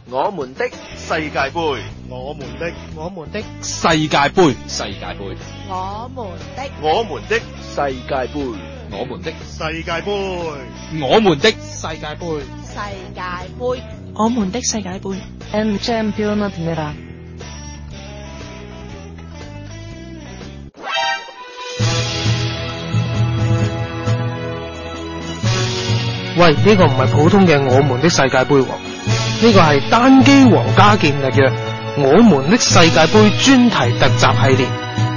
我們的世界盃， 我們的世界盃， 我們的世界盃， 我們的世界盃， 我們的世界盃， 我們的世界盃。 El Campionat Nera。 喂，呢個唔係普通嘅我們的世界盃喎，呢個係單機皇家健力嘅我們的世界盃專題特集系列。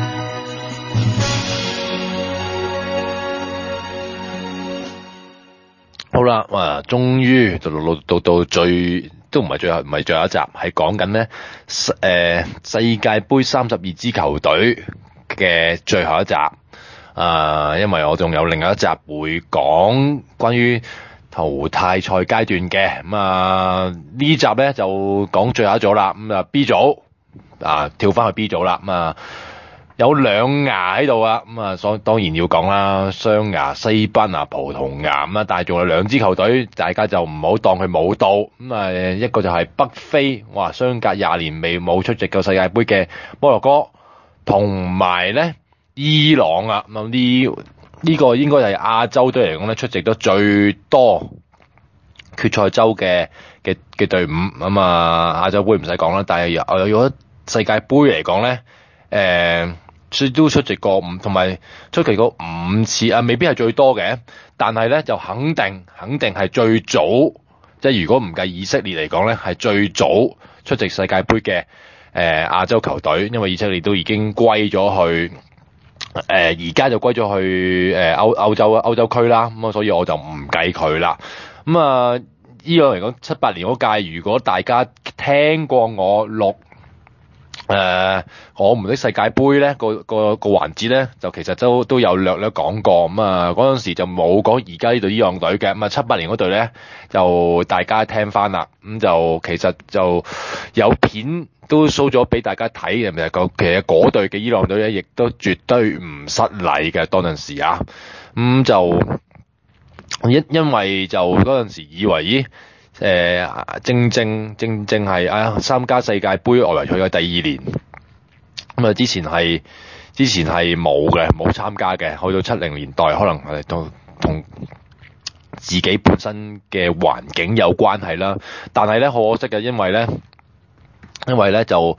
好啦，終於到最都唔係最後一集，係講緊咧世界盃32支球隊嘅最後一集。因為我仲有另外一集會講關於淘汰賽階段嘅，呢集咧就講最後一組啦。B 組跳翻去 B 組啦。有兩牙喺度啊，當然要講啦，雙牙西班牙、葡萄牙但係仲有兩支球隊，大家就唔好當佢冇到。一個就係北非，相隔20年冇出席過世界盃嘅摩洛哥，同埋咧伊朗啊。呢個應該係亞洲隊嚟講咧出席得最多決賽周嘅隊伍。亞洲盃唔使講啦，但係如果世界盃嚟講咧，都出席過同埋出席過5次未必係最多嘅，但係咧就肯定係最早，即係如果唔計以色列嚟講咧，係最早出席世界盃嘅亞洲球隊，因為以色列都已經歸咗去。而家就歸咗去歐洲區啦，所以我就唔計佢啦。依樣嚟講，78年嗰屆，如果大家聽過我錄我們的世界盃咧個環節咧，就其實都有略講過。嗰陣時就冇講而家呢隊伊朗隊嘅。78年嗰隊咧就大家聽翻啦。就其實就有片都 show 咗俾大家睇嘅，其實嗰隊嘅伊朗隊咧，亦都絕對唔失禮嘅。當陣時就因為就嗰陣時以為正係參加世界盃外圍賽嘅第2年。之前係冇參加嘅，去到70年代可能係同自己本身嘅環境有關係啦。但係咧可惜嘅，因為咧就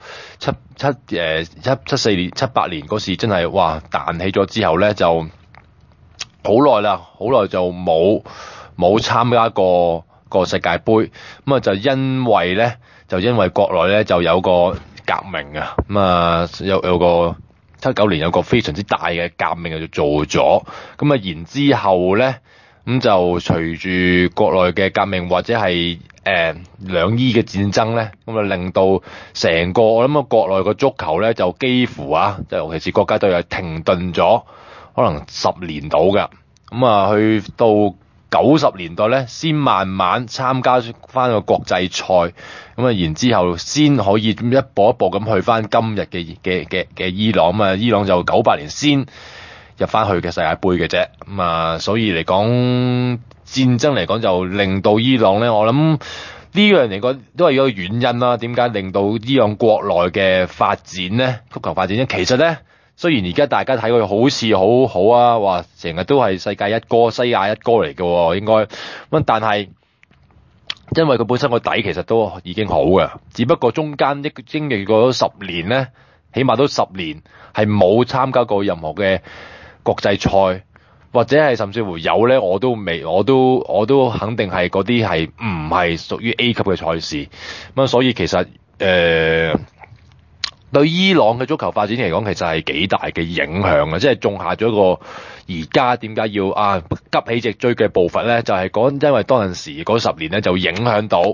78年嗰時真係彈起咗之後咧，就好耐就冇參加過世界盃。就因為國內咧就有個革命啊，有個79年有個非常之大嘅革命就做咗。然之後咧就隨住國內嘅革命或者係兩伊嘅戰爭咧，令到成個我諗國內個足球咧就幾乎就尤其是國家隊係停頓咗可能10年到㗎。去到90年代咧，先慢慢參加翻個國際賽，然之後先可以一步一步咁去翻今日嘅伊朗。伊朗就98年先入翻去嘅世界盃嘅啫。所以嚟講，戰爭嚟講就令到伊朗咧，我諗呢樣嚟講都係一個原因啦。點解令到伊朗國內嘅發展咧，足球發展咧？其實咧，雖然而家大家睇佢好似好好成日都係世界一哥、西亞一哥嚟嘅應該，但係因為佢本身個底其實都已經好嘅，只不過中間經歷過咗10年咧，起碼都10年係冇參加過任何嘅國際賽，或者係甚至乎有咧，我都肯定係嗰啲係唔係屬於 A 級嘅賽事。所以其實對伊朗嘅足球發展嚟講，其實係幾大嘅影響嘅，即係種下咗一個而家點解要急起直追嘅步伐咧，就係因為當陣時嗰10年咧就影響到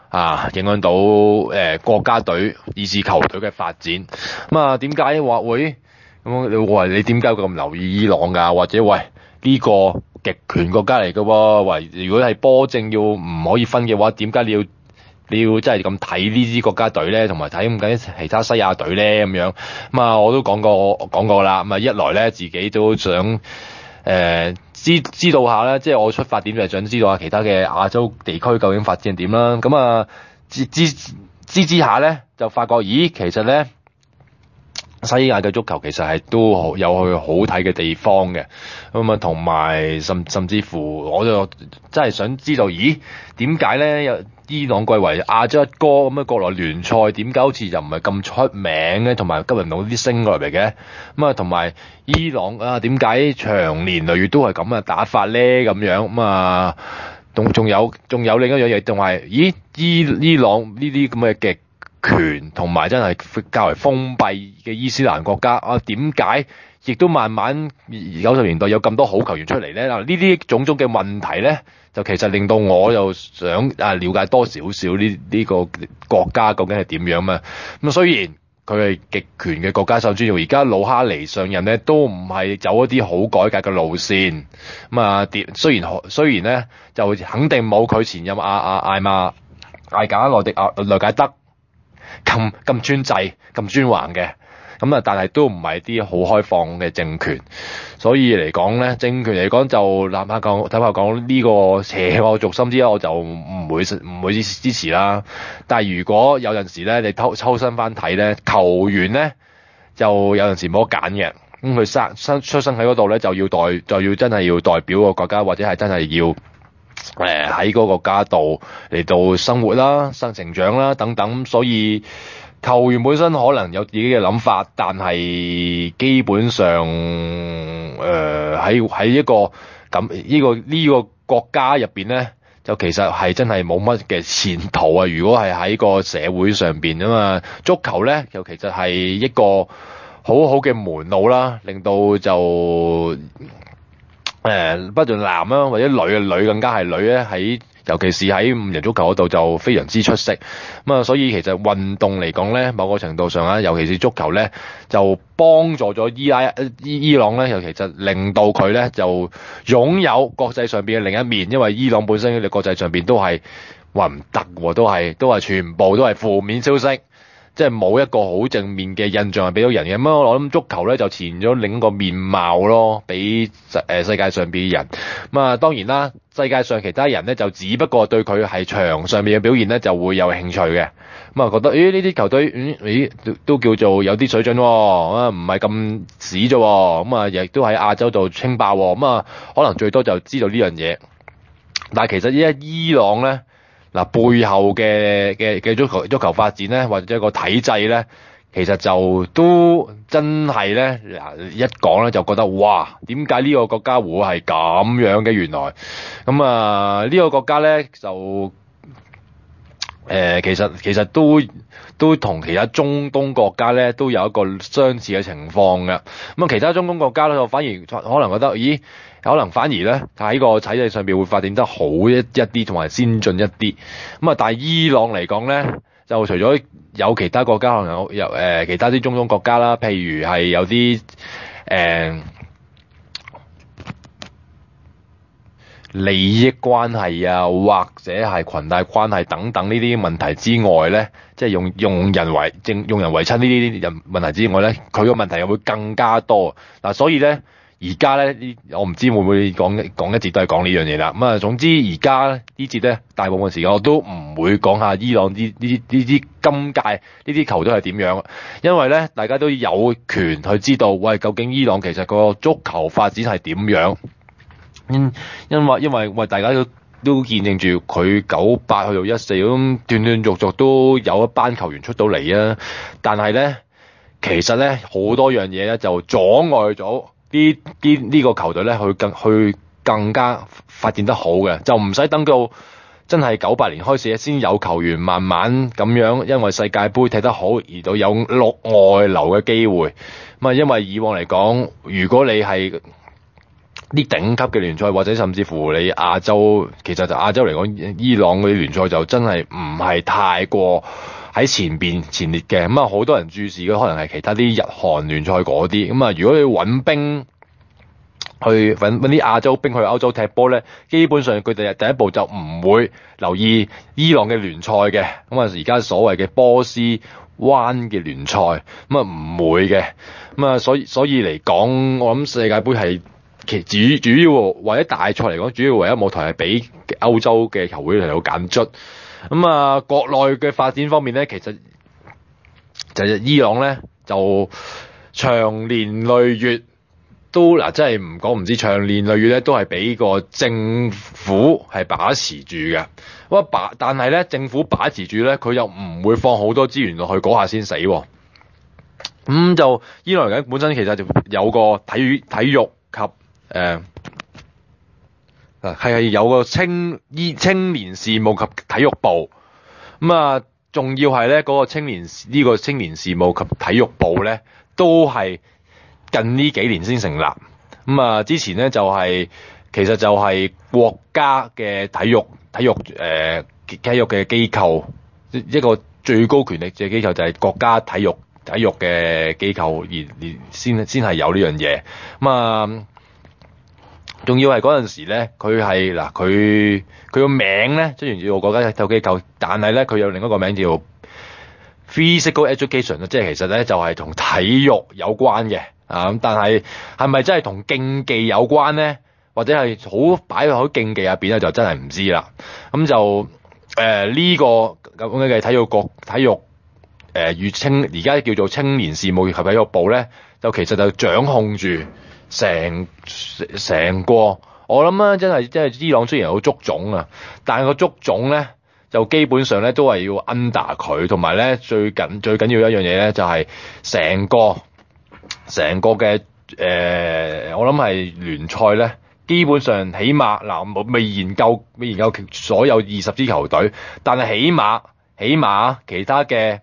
國家隊以至球隊嘅發展。點解話會咁？你點解咁留意伊朗㗎？或者呢個極權國家嚟嘅喎？如果係波正要唔可以分嘅話，點解你要真係咁睇呢支國家隊咧，同埋睇咁緊其他西亞隊咧咁樣？我都講過啦。一來咧自己都想知道下咧，即係我出發點就係想知道下其他嘅亞洲地區究竟發展點啦。 之下咧，就發覺咦，其實咧西亞嘅足球其實係都有佢好睇嘅地方嘅。咁啊，同埋甚至乎，我就真係想知道，咦，點解咧有伊朗貴為亞洲一哥咁嘅國內聯賽，點解好似就唔係咁出名咧？同埋吸引到啲星過嚟嘅。咁啊，同埋伊朗啊，點解長年累月都係咁嘅打法咧？咁樣咁啊，仲有另一樣嘢，仲係咦，伊朗呢啲咁嘅極權同埋真係較為封閉嘅伊斯蘭國家啊，點解亦都慢慢90年代有咁多好球員出嚟咧？嗱，呢啲種種嘅問題咧，就其實令到我又想了解多少少呢個國家究竟係點樣嘛。咁雖然佢係極權嘅國家，甚至乎而家魯哈尼上任咧，都唔係走一啲好改革嘅路線。咁啊，雖然咧就肯定冇佢前任艾賈內解德咁專制、咁專橫嘅。咁啊，但係都唔係啲好開放嘅政權，所以嚟講咧，政權嚟講就坦白講呢個邪惡軸心之，我就唔會支持啦。但係如果有陣時咧，你抽身翻睇咧，球員咧就有陣時冇得揀嘅。咁佢出生喺嗰度咧，就要真係要代表個國家，或者係真係要喺嗰個國家度嚟到生活啦、成長啦等等，所以球員本身可能有自己嘅諗法，但係基本上喺一個呢個國家入邊咧，就其實係真係冇乜嘅前途啊！如果係喺個社會上邊啊嘛，足球咧就其實係一個好好嘅門路啦，令到就不論男啦或者女更加係女咧，尤其是喺5人足球嗰度就非常之出色。咁啊，所以其實運動嚟講咧，某個程度上啊，尤其是足球咧，就幫助咗伊朗咧，尤其實令到佢咧就擁有國際上邊嘅另一面，因為伊朗本身嘅國際上邊都係話唔得喎，都係全部都係負面消息。即係冇一個好正面嘅印象係俾到人嘅。咁我諗足球咧就呈現咗另一個面貌咯，俾世界上邊嘅人。咁啊，當然啦，世界上其他人咧就只不過對佢係場上面嘅表現咧就會有興趣嘅。咁啊，覺得呢啲球隊都叫做有啲水準喎，啊唔係咁屎啫。咁啊，亦都喺亞洲度稱霸。咁啊，可能最多就知道呢樣嘢。但係其實依家伊朗咧，嗱，背後嘅足球發展咧，或者個體制咧，其實就都真係咧，嗱一講咧就覺得哇，點解呢個國家會係咁樣嘅？原來咁啊，呢個國家咧就其實都同其他中東國家咧都有一個相似嘅情況嘅。咁啊，其他中東國家咧，我反而可能覺得，咦？可能反而咧喺個體制上邊會發展得好一啲，同埋先進一啲。咁啊，但係伊朗嚟講咧，就除咗有其他國家可能有其他啲中東國家啦，譬如係有啲利益關係啊，或者係裙帶關係等等呢啲問題之外咧，即係用人為親呢啲問題之外咧，佢個問題又會更加多。嗱，所以咧。而家咧，我唔知會唔會講一節都係講呢樣嘢啦。咁啊，總之而家呢節咧，大部分時間我都唔會講下伊朗呢啲今屆呢啲球隊係點樣，因為咧大家都有權去知道，喂，究竟伊朗其實個足球發展係點樣？因為大家都見證住佢98去到14咁斷斷續續都有一班球員出到嚟啊，但係咧其實咧好多樣嘢咧就阻礙咗。呢個球隊咧，去更加發展得好嘅，就唔使等到真係98年開始先有球員慢慢咁樣，因為世界盃踢得好而到有外流嘅機會。咁啊，因為以往嚟講，如果你係啲頂級嘅聯賽，或者甚至乎你亞洲，其實就亞洲嚟講，伊朗嗰啲聯賽就真係唔係太過喺前列嘅。咁啊，好多人注視嘅可能係其他啲日韓聯賽嗰啲。咁啊，如果你揾兵去揾啲亞洲兵去歐洲踢波咧，基本上佢哋第一步就唔會留意伊朗嘅聯賽嘅。咁啊，而家所謂嘅波斯灣嘅聯賽，咁啊唔會嘅。咁啊，所以嚟講，我諗世界盃係主要或者大賽嚟講，主要唯一舞台係俾歐洲嘅球會嚟到揀卒。 咁啊，國內嘅發展方面咧，其實就係伊朗咧就長年累月都真係唔講唔知，長年累月咧都係俾個政府係把持住嘅。但係咧政府把持住咧，佢又唔會放好多資源落去嗰下先死。咁就伊朗嚟緊本身其實就有個體育及係有個青年事務及體育部。咁啊，仲要係咧嗰個青年事務及體育部咧，都係近呢幾年先成立。咁啊，之前咧其實就係國家嘅體育嘅機構，一個最高權力嘅機構就係國家體育嘅機構而先係有呢樣嘢。咁啊，仲要係嗰陣時咧，佢個名咧雖然叫國家體育機構，但係咧佢有另一個名叫 Physical Education， 即係其實咧就係同體育有關嘅。但係咪真係同競技有關咧？或者係好擺喺競技入邊咧，就真係唔知啦。咁就呢個咁嘅體育而家叫做青年事務及體育部咧，就其實就掌控住成個。我諗啊，真係伊朗雖然有足總啊，但係個足總咧就基本上咧都係要 under 佢，同埋咧最緊要一樣嘢咧就係成個嘅我諗係聯賽咧，基本上起碼未研究所有20支球隊，但係起碼其他嘅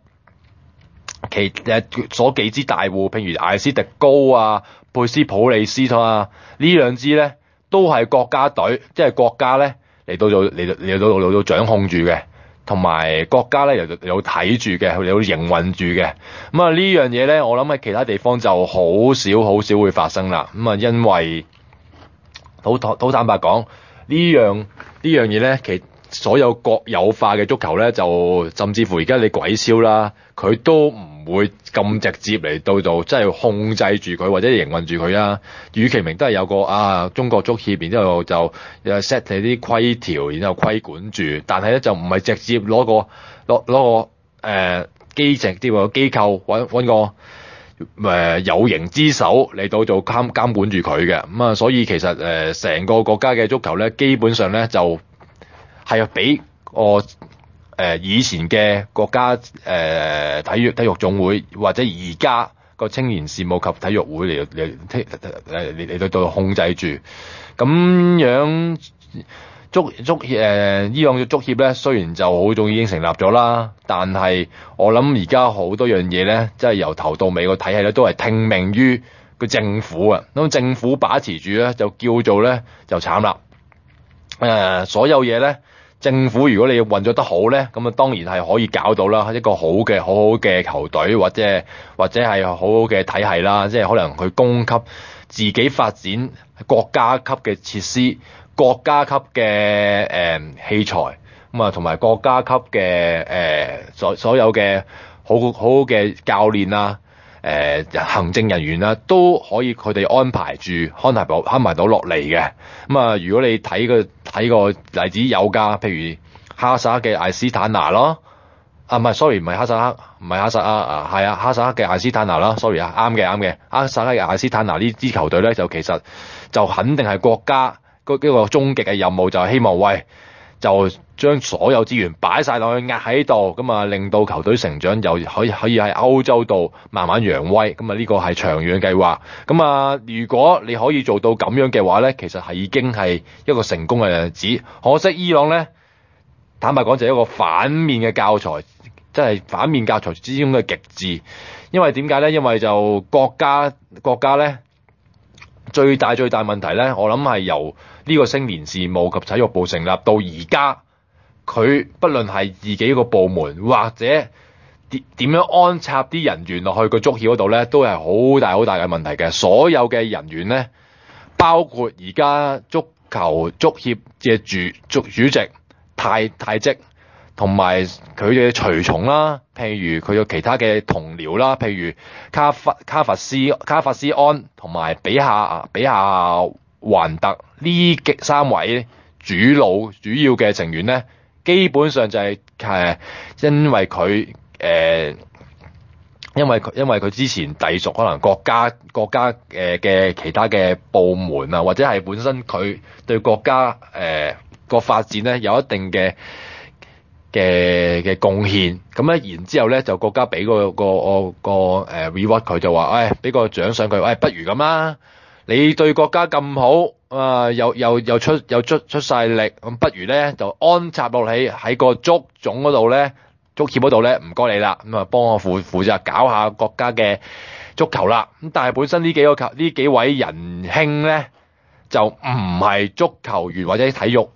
所幾支大戶，譬如艾斯迪高啊、佩斯普利斯啊，呢兩支咧都係國家隊，即係國家咧嚟到掌控住嘅，同埋國家咧有睇住嘅，有營運住嘅。咁啊呢樣嘢咧，我諗喺其他地方就好少會發生啦。咁啊，因為好坦白講，呢樣嘢咧，其實所有國有化嘅足球咧，就甚至乎而家你鬼超啦，佢都唔會咁直接嚟到即係控制住佢或者營運住佢啊。與其明都係有個中國足協，然之後就 set 你啲規條，然後規管住，但係咧就唔係直接攞個機構揾個有形之手嚟到做監管住佢嘅。咁啊，所以其實成個國家嘅足球咧，基本上咧就係比以前嘅國家體育總會或者而家個青年事務及體育會嚟到控制住。咁樣伊朗嘅足協咧，雖然就好早已經成立咗啦，但係我諗而家好多樣嘢咧，即係由頭到尾個體系咧，都係聽命於個政府啊。咁政府把持住咧，就叫做咧就慘啦。所有嘢咧，政府如果你運作得好咧，咁啊當然係可以搞到啦，一個好嘅球隊或者係好好嘅體系啦，即係可能佢供給自己發展國家級嘅設施、國家級嘅器材，咁啊同埋國家級嘅所有嘅好嘅教練啊、行政人員啊，都可以佢哋安排到落嚟嘅。咁啊，如果你睇個例子有㗎，譬如哈薩克嘅艾斯坦拿咯，唔係哈薩克哈薩克嘅艾斯坦拿啦 ，sorry 啊，啱嘅，哈薩克嘅艾斯坦拿呢支球隊咧，就其實就肯定係國家一個終極嘅任務，就係希望就將所有資源擺晒落去壓喺度，咁啊令到球隊成長，又可以喺歐洲度慢慢揚威，咁啊呢個係長遠計劃。咁啊，如果你可以做到咁樣嘅話咧，其實係已經係一個成功嘅例子。可惜伊朗咧，坦白講就係一個反面嘅教材，即係反面教材之中嘅極致。因為點解咧？因為就國家咧最大問題咧，我諗係由呢個青年事務及體育部成立到而家，佢不論係自己個部門或者點樣安插啲人員落去個足協嗰度咧，都係好大嘅問題嘅。所有嘅人員咧，包括而家足協嘅主席太職同埋佢嘅隨從啦，譬如佢有其他嘅同僚啦，譬如卡法斯安同埋比亞環特呢3位主要嘅成員咧，基本上就係因為佢因為佢之前隸屬可能國家嘅其他嘅部門啊，或者係本身佢對國家個發展咧有一定嘅貢獻，咁咧然之後咧就國家俾個 reward 佢，就話俾個獎賞佢，不如咁啦，你對國家咁好又出晒力，咁不如咧就安插落喺個足總嗰度咧，足協嗰度咧，唔該你啦，咁啊幫我負責搞下國家嘅足球啦。咁但係本身呢幾位仁兄咧就唔係足球員或者體育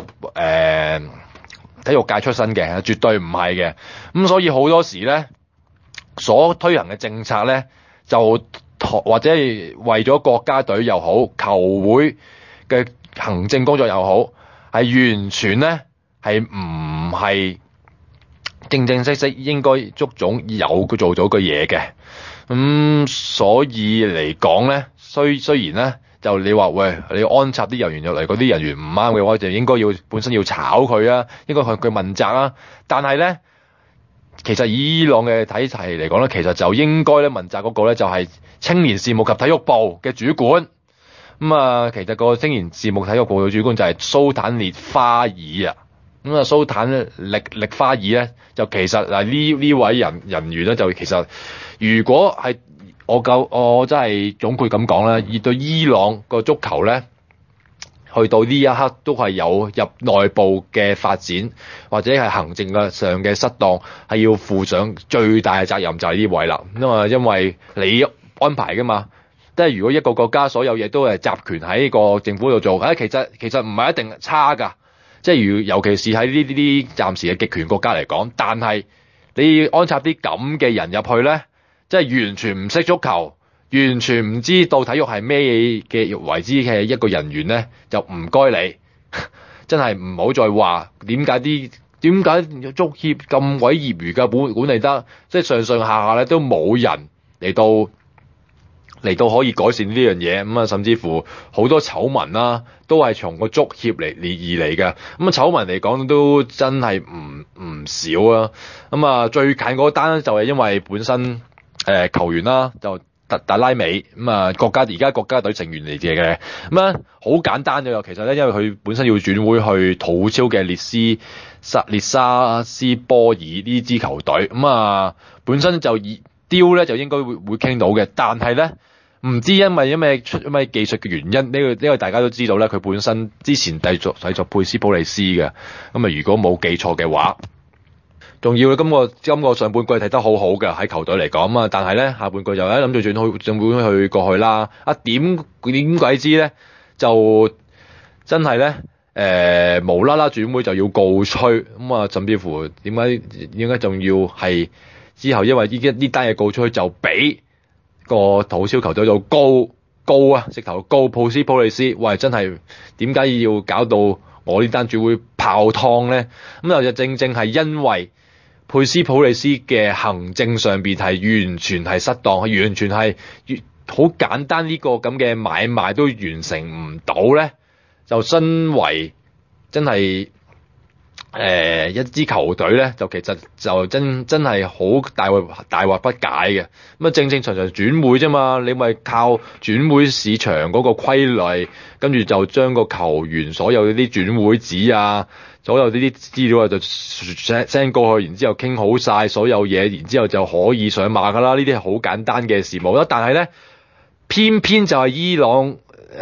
界出身嘅，絕對唔係嘅。咁所以好多時咧所推行嘅政策咧就或者係為咗國家隊又好，球會嘅行政工作又好，係完全咧係唔係正式應該足總有佢做咗嘅嘢嘅。所以嚟講咧，雖然咧就你話喂，你安插啲人員入嚟，嗰啲人員唔啱嘅話，就應該本身要炒佢啊，應該向佢問責啊。但係咧，其實伊朗嘅體系嚟講咧，其實就應該咧問責嗰個咧就係青年事務及體育部嘅主管。其實個青年事務體育部嘅主管就係蘇坦列花爾啊。蘇坦力花爾咧，就其實呢位人員咧，就其實如果係我真係總括咁講啦，而對伊朗個足球咧，去到呢一刻都係有入內部嘅發展或者係行政上嘅失當，係要負上最大嘅責任，就係呢位啦。因為你安排噶嘛，即係如果一個國家所有嘢都係集權喺個政府度做，其實唔係一定差噶。即係尤其是喺呢啲暫時嘅極權國家嚟講，但係你安插啲咁嘅人入去咧，即係完全唔識足球，完全唔知道體育係咩嘅為之嘅一個人員咧，就唔該你，真係唔好再話點解足協咁鬼業餘嘅管理得，即係上下咧都冇人嚟到可以改善呢樣嘢。甚至乎好多醜聞啦，都係從個足協而嚟嘅。醜聞嚟講都真係唔少啊。最近嗰單就係因為本身球員啦，就達拉美而家國家隊成員嚟嘅。好簡單嘅，其實咧因為佢本身要轉會去土超嘅列沙斯波爾呢支球隊，本身就丟咧就應該會傾到嘅，但係咧唔知因為技術嘅原因，呢個大家都知道咧，佢本身之前製作佩斯普利斯嘅。如果冇記錯嘅話，仲要今個上半季睇得好好嘅喺球隊嚟講，但係咧下半季又諗住轉會去過去啦。點鬼知咧就真係咧無啦啦轉會就要告吹，甚至乎點解仲要係之後因為呢單嘢告吹就俾個土超球隊就告直頭告佩斯普利斯，喂，真係點解要搞到我呢單轉會泡湯咧？就正係因為佩斯普利斯嘅行政上邊係完全係失當，完全係好簡單呢個咁嘅買賣都完成唔到咧，就身為真係一支球隊咧，就其實就真係好大惑不解嘅。正常轉會啫嘛，你咪靠轉會市場嗰個規例，跟住就將個球員所有啲轉會紙啊，所有呢啲資料啊就 send 過去，然之後傾好晒所有嘢，然之後就可以上馬噶啦。呢啲係好簡單嘅事務啦。但係咧，偏偏就係伊朗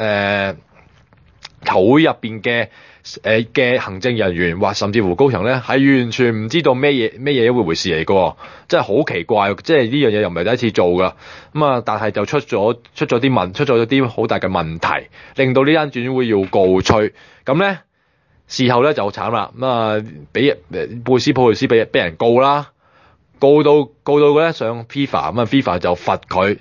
球會入邊嘅行政人員或甚至乎高層咧，係完全唔知道咩嘢一回事嚟嘅，真係好奇怪。即係呢樣嘢又唔係第一次做噶，但係就出咗啲好大嘅問題，令到呢間轉會要告吹。咁咧事後咧就慘啦，俾佩斯普利斯俾人告啦，告到咧上 FIFA， FIFA 就罰佢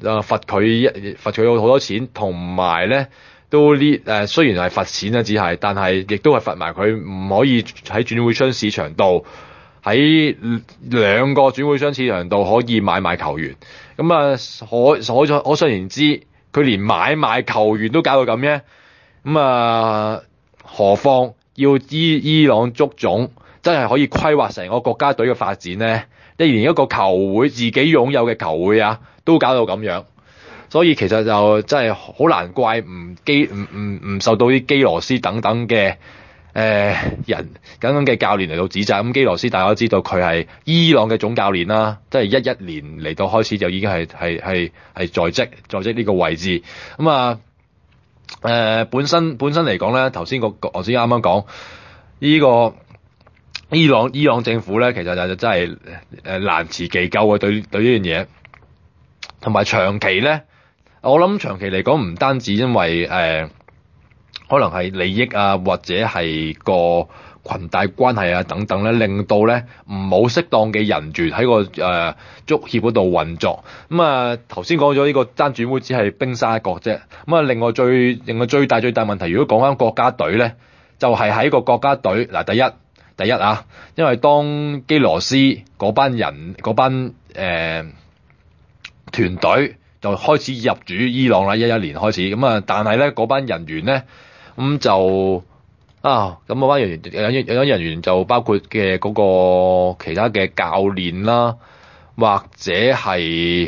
好多錢，同埋咧。都雖然係罰錢啦，但係亦都係罰埋佢唔可以喺轉會窗市場度，喺兩個轉會窗市場度可以買賣球員。可想而知，佢連買賣球員都搞到咁啫。何況要伊朗足總真係可以規劃成個國家隊嘅發展咧，連一個球會自己擁有嘅球會啊，都搞到咁樣。所以其實就真係好難怪唔受到啲基羅斯等等嘅人咁嘅教練嚟到指責。咁基羅斯大家都知道佢係伊朗嘅總教練啦，即係11年嚟到開始就已經係在職呢個位置。咁啊本身嚟講咧，頭先我先啱啱講呢個伊朗政府咧，其實就真係難辭其咎啊，對呢樣嘢。同埋長期咧，我諗長期嚟講唔單止因為可能係利益啊，或者係個裙帶關係啊等等咧，令到咧唔冇適當嘅人員喺個足協嗰度運作。咁啊頭先講咗呢個單轉會只係冰山一角啫。咁啊另外最大問題，如果講翻國家隊咧，就係喺個國家隊嗱，第一啊，因為當基羅斯嗰班團隊就開始入主伊朗啦，11年開始咁啊，但係咧嗰班人員咧咁就嗰班人員就包括嘅嗰個其他嘅教練啦，或者係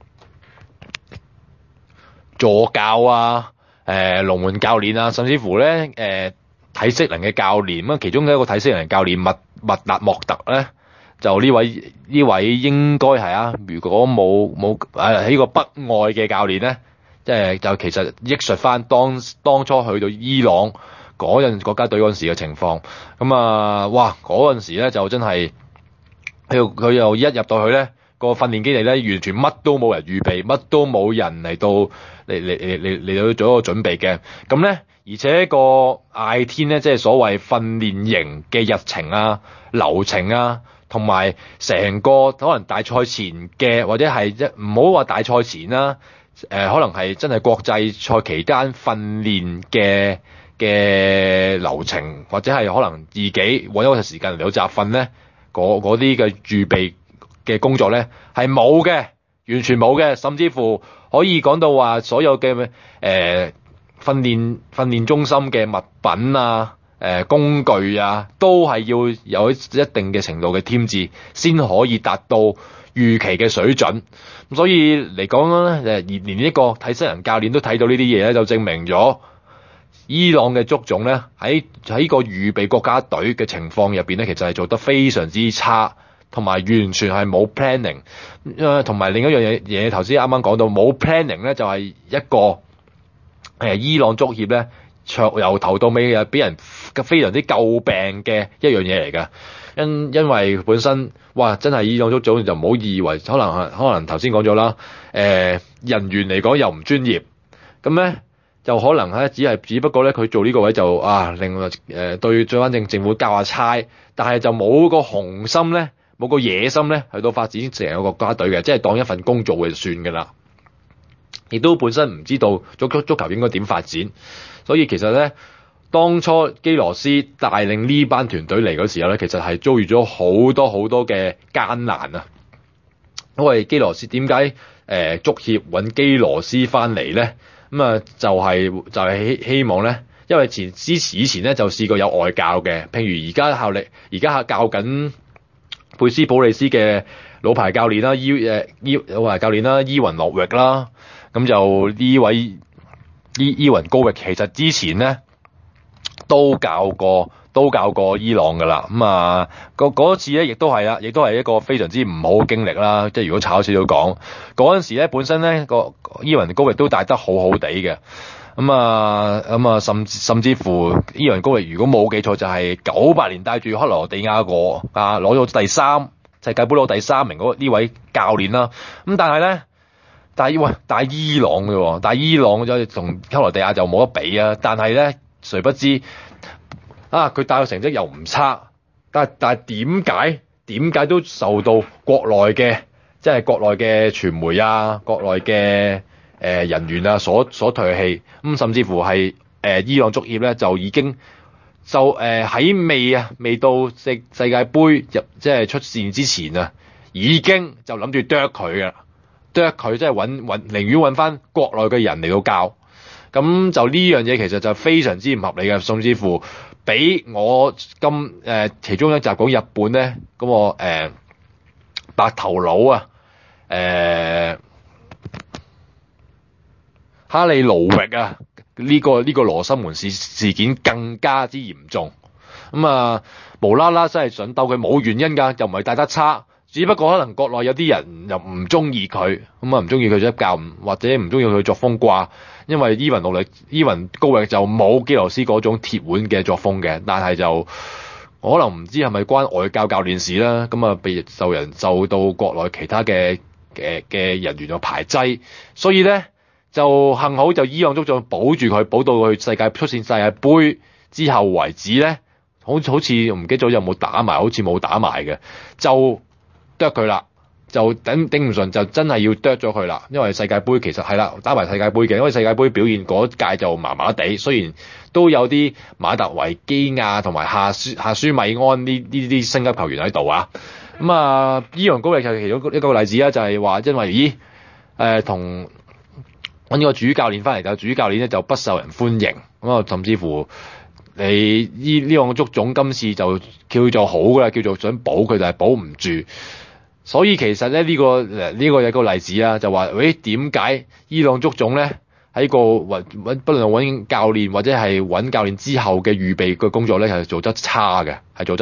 助教啊、龍門教練啊，甚至乎咧體適能嘅教練咁啊，其中嘅一個體適能教練麥達莫特咧。就呢位應該係啊，如果冇呢個北愛嘅教練咧，即係就其實憶述翻當初去到伊朗嗰陣國家隊嗰陣時嘅情況。咁啊，哇嗰陣時咧就真係佢又一入到去咧，個訓練基地咧完全乜都冇人預備，乜都冇人嚟到做一個準備嘅。咁咧而且個艾天咧，即係所謂訓練營嘅日程啊、流程啊。同埋成個可能大賽前嘅，或者係唔好話大賽前啦，可能係真係國際賽期間訓練嘅流程，或者係可能自己揾一個時間嚟到集訓咧，嗰啲嘅預備嘅工作咧係冇嘅，完全冇嘅，甚至乎可以講到話所有嘅訓練中心嘅物品啊。工具啊，都係要有一定嘅程度嘅添置，先可以達到預期嘅水準。咁所以嚟講咧，連呢個體適能教練都睇到呢啲嘢咧，就證明咗伊朗嘅足總咧喺個預備國家隊嘅情況入邊咧，其實係做得非常之差，同埋完全係冇 planning。同埋另一樣嘢，頭先啱啱講到冇 planning 咧，就係一個伊朗足協咧。由頭到尾俾人非常之詬病嘅一樣嘢嚟㗎，因為本身真係伊朗足總就唔好以為可能頭先講咗啦，人員嚟講又唔專業，咁咧就可能咧只不過咧佢做呢個位就另外對最翻正政府交下差，但係就冇個雄心咧，冇個野心咧去到發展成個國家隊嘅，即係當一份工做嘅就算㗎啦，亦都本身唔知道足球應該點發展。所以其實咧，當初基羅斯帶領呢班團隊嚟嗰時候咧，其實係遭遇咗好多嘅艱難啊！因為基羅斯點解足協揾基羅斯翻嚟咧？咁啊就係希望咧，因為以前咧就試過有外教嘅，譬如而家教緊貝斯普利斯嘅老牌教練啦，老牌教練啦，伊雲諾域啦，咁就呢位。伊雲高域其實之前咧都教過伊朗噶啦，咁啊嗰次咧亦都係一個非常之唔好嘅經歷啦。即係如果炒少少講，嗰陣時咧本身咧個伊雲高域都帶得好好地嘅，咁啊甚至乎伊雲高域如果冇記錯就係98年帶住克羅地亞攞咗第3世界盃攞第3名嗰呢位教練啦。咁但係咧。但係伊朗嘅喎，但係伊朗就同克羅地亞就冇得比啊！但係咧，誰不知佢帶嘅成績又唔差，但係點解都受到國內嘅傳媒啊、國內嘅人員啊所唾棄，咁甚至乎係伊朗足協咧就已經喺未到世界盃即係出線之前啊，已經就諗住啄佢㗎啦。佢即係寧願揾翻國內嘅人嚟到教， 咁就呢樣嘢其實就非常之唔合理嘅，甚至乎比我其中一集講日本咧嗰個白頭佬啊哈利盧域啊呢個羅生門事件更加之嚴重。無啦啦真係想鬥佢冇原因㗎，又唔係帶得差。只不過可能國內有啲人又唔中意佢，唔中意佢執教，或者唔中意佢作風啩。因為伊雲高域就冇基羅斯嗰種鐵腕嘅作風嘅，但係就可能唔知係咪關外教教練事啦。被受到國內其他嘅人員嘅排擠，所以咧就幸好就伊朗足總保住佢，保到佢出線世界盃之後為止咧，好似唔記得咗有冇打埋，好似冇打埋嘅就。剁佢啦，就頂唔順，就真係要剁咗佢啦。因為世界盃其實係啦，打埋世界盃嘅，因為世界盃表現嗰屆就麻麻地，雖然都有啲馬特維基亞同埋夏舒米安呢啲升級球員喺度啊。伊朗高域就其中一個例子啦，就係話因為同揾個主教練翻嚟，但主教練咧就不受人歡迎，甚至乎。伊朗足總今次就叫做好㗎啦，叫做想保佢，但係保唔住。所以其實咧呢個有個例子啊，就話點解伊朗足總咧喺個不論揾教練或者係揾教練之後嘅預備嘅工作咧係做得差嘅，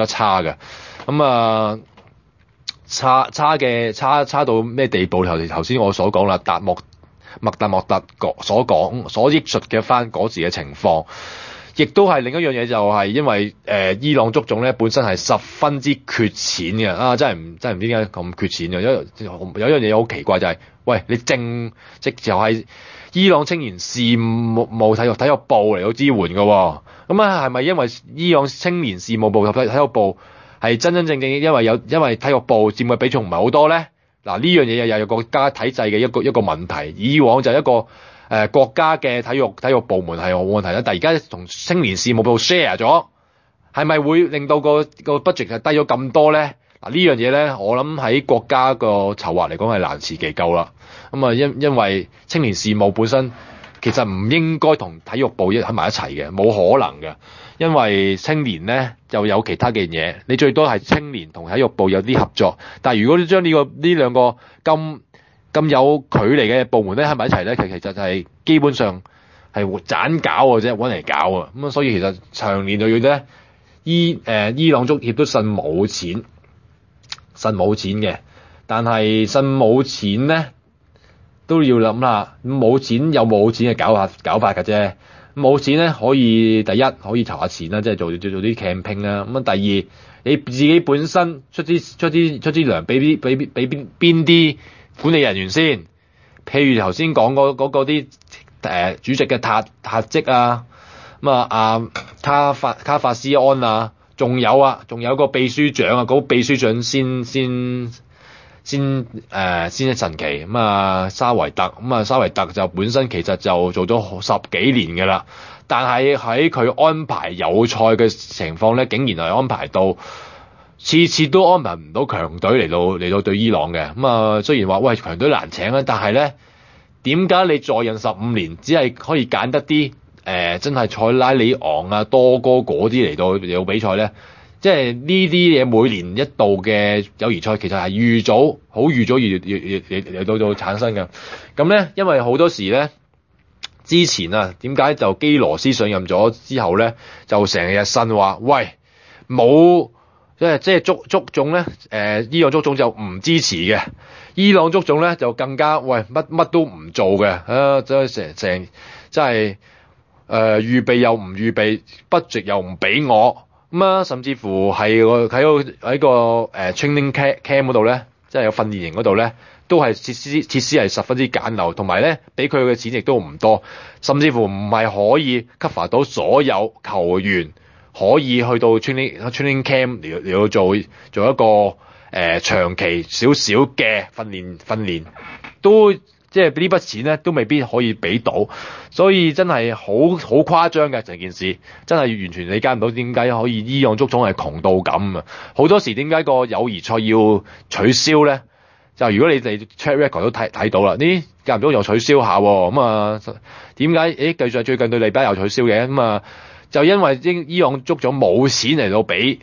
差到咩地步？頭先我所講啦，麥達莫特所憶述嘅翻嗰時嘅情況。亦都係另一樣嘢，就係因為伊朗足總咧本身係十分之缺錢嘅真係唔知點解咁缺錢嘅。有一樣嘢好奇怪就係，喂，你正直就係伊朗青年事務體育部嚟到支援嘅喎。係咪因為伊朗青年事務部及體育部係真正因為體育部佔嘅比重唔係好多咧？嗱，呢樣嘢又有國家體制嘅一個問題。以往就一個國家嘅體育部門係冇問題啦，但係而家同青年事務部 share 咗，係咪會令到個 budget 係低咗咁多咧？嗱，呢樣嘢咧，我諗喺國家個籌劃嚟講係難辭其咎啦。因為青年事務本身其實唔應該同體育部喺埋一齊嘅，冇可能嘅。因為青年咧就有其他嘅嘢，你最多係青年同體育部有啲合作，但係如果你將呢兩個咁有距離嘅部門咧喺埋一齊咧，其實就係基本上係盞搞嘅啫，揾嚟搞啊！所以其實長年累月咧，伊朗足協都信冇錢嘅，但係信冇錢咧都要諗下，冇錢有冇錢嘅搞法㗎啫。冇錢咧可以第一可以籌下錢啦，即係做啲 campaign 啦。第二你自己本身出啲糧俾邊啲管理人員先，譬如頭先講嗰啲主席嘅塔職啊，卡法斯安啊，仲有個秘書長啊，嗰個秘書長先一神奇沙維特沙維特就本身其實就做咗10幾年嘅啦，但係喺佢安排友賽嘅情況咧，竟然係安排到次次都安排唔到強隊嚟到對伊朗嘅。雖然話喂強隊難請啊，但係咧點解你在任15年只係可以揀得啲真係塞拉里昂啊多哥嗰啲嚟到比賽咧？即係呢啲嘢每年一度嘅友誼賽，其實係預早嚟到產生嘅。咁咧，因為好多時咧，之前點解就基羅斯上任咗之後咧，就成日呻話，喂冇即係足總咧，伊朗足總就唔支持嘅，伊朗足總咧就更加喂乜都唔做嘅，真係成真係預備又唔預備，budget又唔俾我。甚至乎係喺個training camp 嗰度咧，即係有訓練營嗰度咧，都係設施係十分之簡陋，同埋咧俾佢嘅錢亦都唔多，甚至乎唔係可以 cover 到所有球員可以去到 training camp 嚟到做一個長期少少嘅訓練，都即係呢筆錢咧都未必可以俾到，所以真係好誇張嘅成件事，真係完全理解唔到點解可以伊朗足總係窮到咁啊！好多時點解個友誼賽要取消咧？ 就如果你哋 check record 都睇到啦，呢間唔中又取消下喎，咁啊點解？繼續最近對利比亞又取消嘅，咁啊就因為伊朗足總冇錢嚟到俾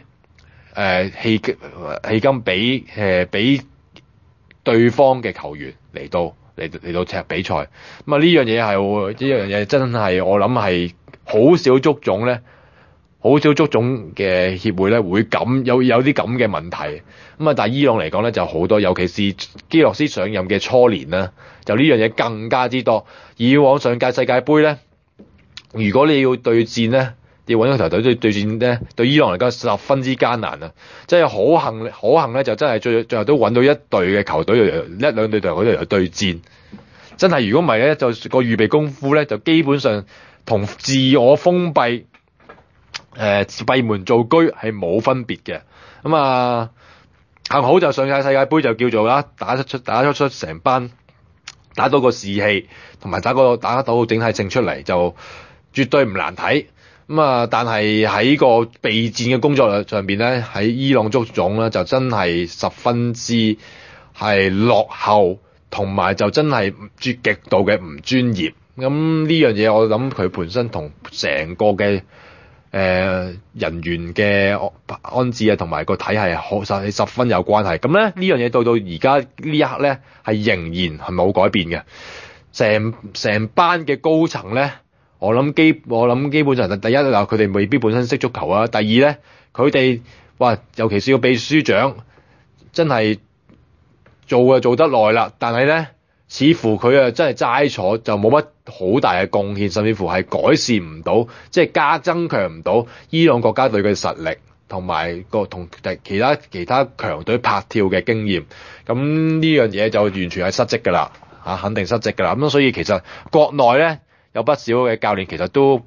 氣金俾對方嘅球員嚟到踢比賽，咁啊呢樣嘢真係我諗係好少足總咧。好少足總嘅協會咧會有啲咁嘅問題，咁啊但係伊朗嚟講咧就好多，尤其是基洛斯上任嘅初年啦，就呢樣嘢更加之多。以往上屆世界盃咧，如果你要對戰咧，要揾一個球隊對戰咧，對伊朗嚟講十分之艱難啊！即係可幸咧，就真係最後都揾到一隊嘅球隊，一兩隊球隊嚟對戰。真係如果唔係咧，就個預備功夫咧，就基本上同自我封閉。閉門造車係冇分別嘅，咁啊幸好就上屆世界盃就叫做啦，打出成班，打到個士氣，同埋打到整體性出嚟，就絕對唔難睇。咁啊，但係喺個備戰嘅工作上邊咧，喺伊朗足總咧就真係十分之係落後，同埋就真係極度嘅唔專業。咁呢樣嘢我諗佢本身同成個嘅人員嘅安置啊，同埋個體系十分有關係。咁咧呢樣嘢到而家呢一刻咧，係仍然係冇改變嘅。成班嘅高層咧，我諗基本上第一嗱，佢哋未必本身識足球啊。第二咧，佢哋尤其是個秘書長，真係做得耐啦，但係咧，似乎佢真係齋坐就冇乜好大嘅貢獻，甚至乎係改善唔到，即係增強唔到伊朗國家隊嘅實力，同埋同其他強隊拍跳嘅經驗。咁呢樣嘢就完全係失職㗎啦，肯定失職㗎啦。咁所以其實國內咧有不少嘅教練其實都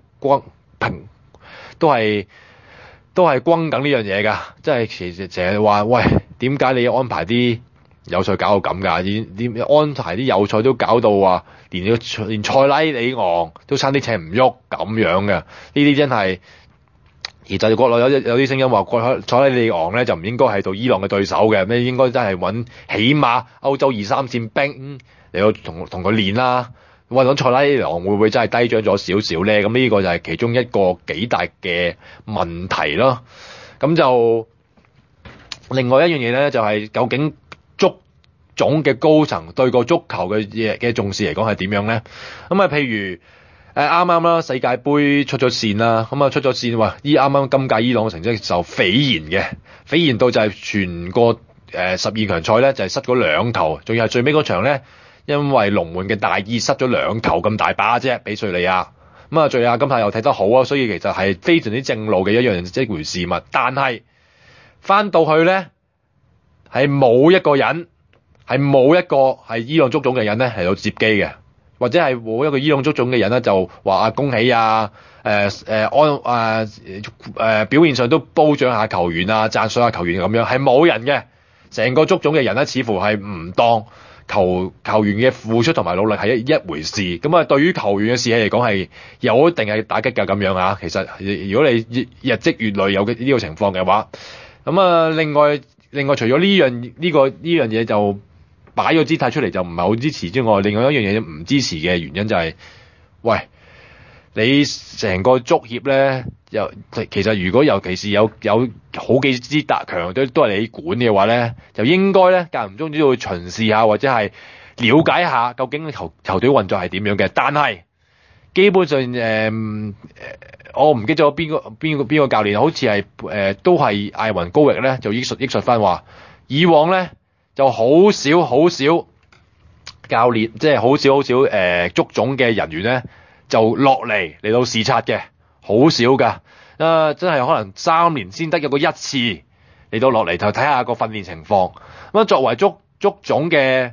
係轟緊呢樣嘢㗎，即係其實淨係話喂，點解你要安排啲友賽搞到咁㗎？安排啲友賽都搞到話連塞拉利昂都差啲請唔喐咁樣嘅，呢啲真係。而就國內有啲聲音話，塞拉利昂咧就唔應該係到伊朗嘅對手嘅，咩應該真係揾起碼歐洲2、3線兵嚟到同佢練啦。揾塞拉利昂會唔會真係低獎咗少少咧？咁呢個就係其中一個幾大嘅問題咯。咁就另外一樣嘢咧，就係究竟足總嘅高層對個足球嘅重視嚟講係點樣咧？咁啊，譬如啱啱啦，世界盃出咗線啦，咁啊出咗線話，啱啱今屆伊朗嘅成績就斐然到就係全個12強賽咧就係失咗2球，仲要係最尾嗰場咧，因為龍門嘅大意失咗2球咁大把啫，俾敘利亞。咁啊，敘利亞今屆又踢得好啊，所以其實係非常之正路嘅一回事物。但係翻到去咧，係冇一個係伊朗足總嘅人咧係到接機嘅。或者係冇一個伊朗足總嘅人咧，就話恭喜表現上都褒獎下球員啊，讚賞下球員咁樣，係冇人嘅。成個足總嘅人咧，似乎係唔當球員嘅付出同埋努力係一回事。咁啊，對於球員嘅士氣嚟講係有一定係打擊㗎咁樣啊。其實如果你日積月累有呢個情況嘅話，咁啊，另外除咗呢樣嘢就擺咗姿態出嚟就唔係好支持之外，另外一樣嘢唔支持嘅原因就係，喂，你成個足協咧，其實如果尤其是有好幾支強隊都係你管嘅話咧，就應該咧間唔中都要巡視下或者係了解下究竟球隊運作係點樣嘅。但係基本上我唔記得咗邊個教練，好似係都係艾雲高域咧，就憶述翻話，以往咧就好少教練，即係好少足總嘅人員咧就落嚟到視察嘅，好少㗎。真係可能3年先得一次嚟到落嚟就睇下個訓練情況。咁作為足總嘅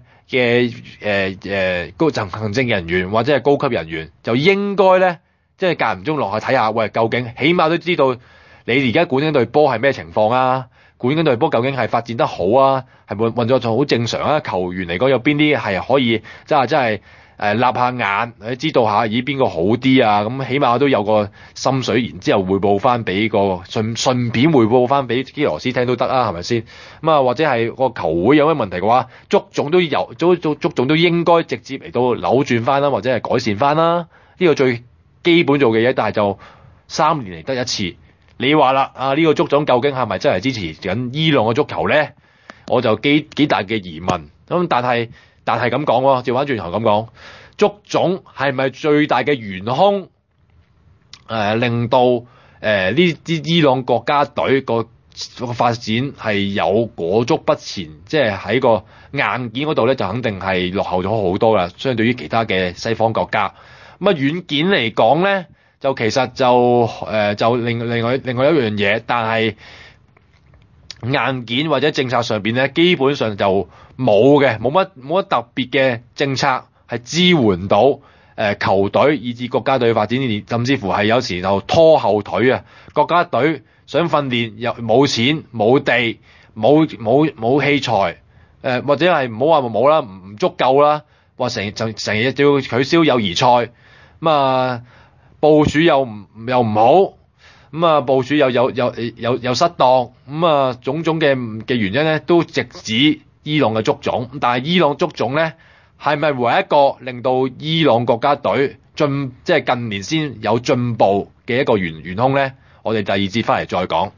高層行政人員或者係高級人員，就應該咧即係間唔中落去睇下，喂，究竟起碼都知道你而家管緊隊波係咩情況啊？管緊隊波究竟係發展得好啊？係運作就好正常啊？球員嚟講有邊啲係可以真係立下眼，知道下咦邊個好啲啊，咁起碼都有個心水，然之後匯報翻俾個順便匯報翻俾基羅斯聽都得啊，係咪先？咁啊或者係個球會有咩問題嘅話，足總都應該直接嚟到扭轉翻啦，或者係改善翻啦，呢個最基本做嘅嘢，但係就3年嚟得一次。你話啦，呢個足總究竟係咪真係支持緊伊朗嘅足球咧？我就幾大嘅疑問。咁但係咁講喎，調翻轉頭咁講，足總係咪最大嘅元兇？令到呢啲伊朗國家隊個發展係有裹足不前，即係喺個硬件嗰度咧，就肯定係落後咗好多啦。相對於其他嘅西方國家，咁啊軟件嚟講咧，就其實就另外一樣嘢，但係硬件或者政策上邊咧，基本上就冇乜特別嘅政策係支援到球隊以至國家隊嘅發展，甚至乎係有時就拖後腿啊！國家隊想訓練又冇錢冇地冇器材，或者係唔好話冇啦，唔足夠啦，話成日都要取消友誼賽，咁啊部署又唔好。咁啊，部署又失當，咁啊種種嘅原因咧，都直指伊朗嘅足總。但係伊朗足總咧，係咪唯一一個令到伊朗國家隊即係近年先有進步嘅一個元兇咧？我哋第二節翻嚟再講。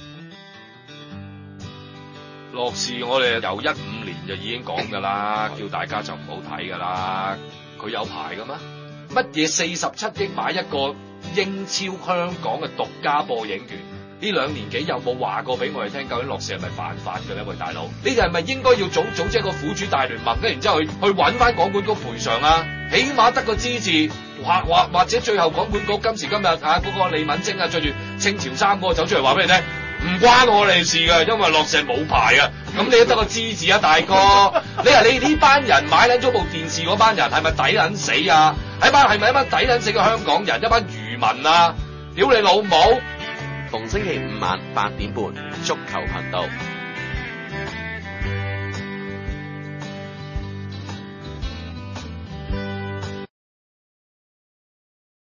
樂視我哋由15年就已經講㗎啦，叫大家就唔好睇㗎啦。佢有牌㗎咩？乜嘢47億買一個英超香港嘅獨家播映權？呢2年幾有冇話過俾我哋聽？究竟樂視係咪犯法嘅咧？喂，大佬，呢個係咪應該要組織一個苦主大聯盟咧？然之後去揾翻廣管局賠償啊？起碼得個資字，或者最後廣管局今時今日嗰個李敏貞着住清朝衫嗰個走出嚟話俾你聽，唔關我哋事嘅，因為樂視冇牌啊。咁你都得個資字啊，大哥。你話你呢班人買撚咗部電視嗰班人係咪抵撚死啊？係咪一班抵撚死嘅香港人，一班漁民啊？屌你老母！ 逢星期5晚8點半，足球頻道。